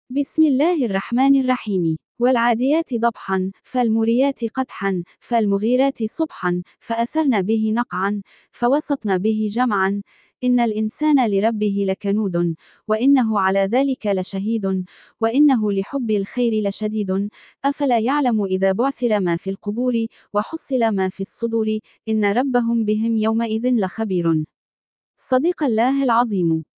بسم الله الرحمن الرحيم. والعاديات ضبحا، فالموريات قدحا، فالمغيرات صبحا، فأثرن به نقعا، فوسطن به جمعا. إن الإنسان لربه لكنود، وإنه على ذلك لشهيد، وإنه لحب الخير لشديد. أفلا يعلم إذا بعثر ما في القبور، وحصل ما في الصدور، إن ربهم بهم يومئذ لخبير. صدق الله العظيم.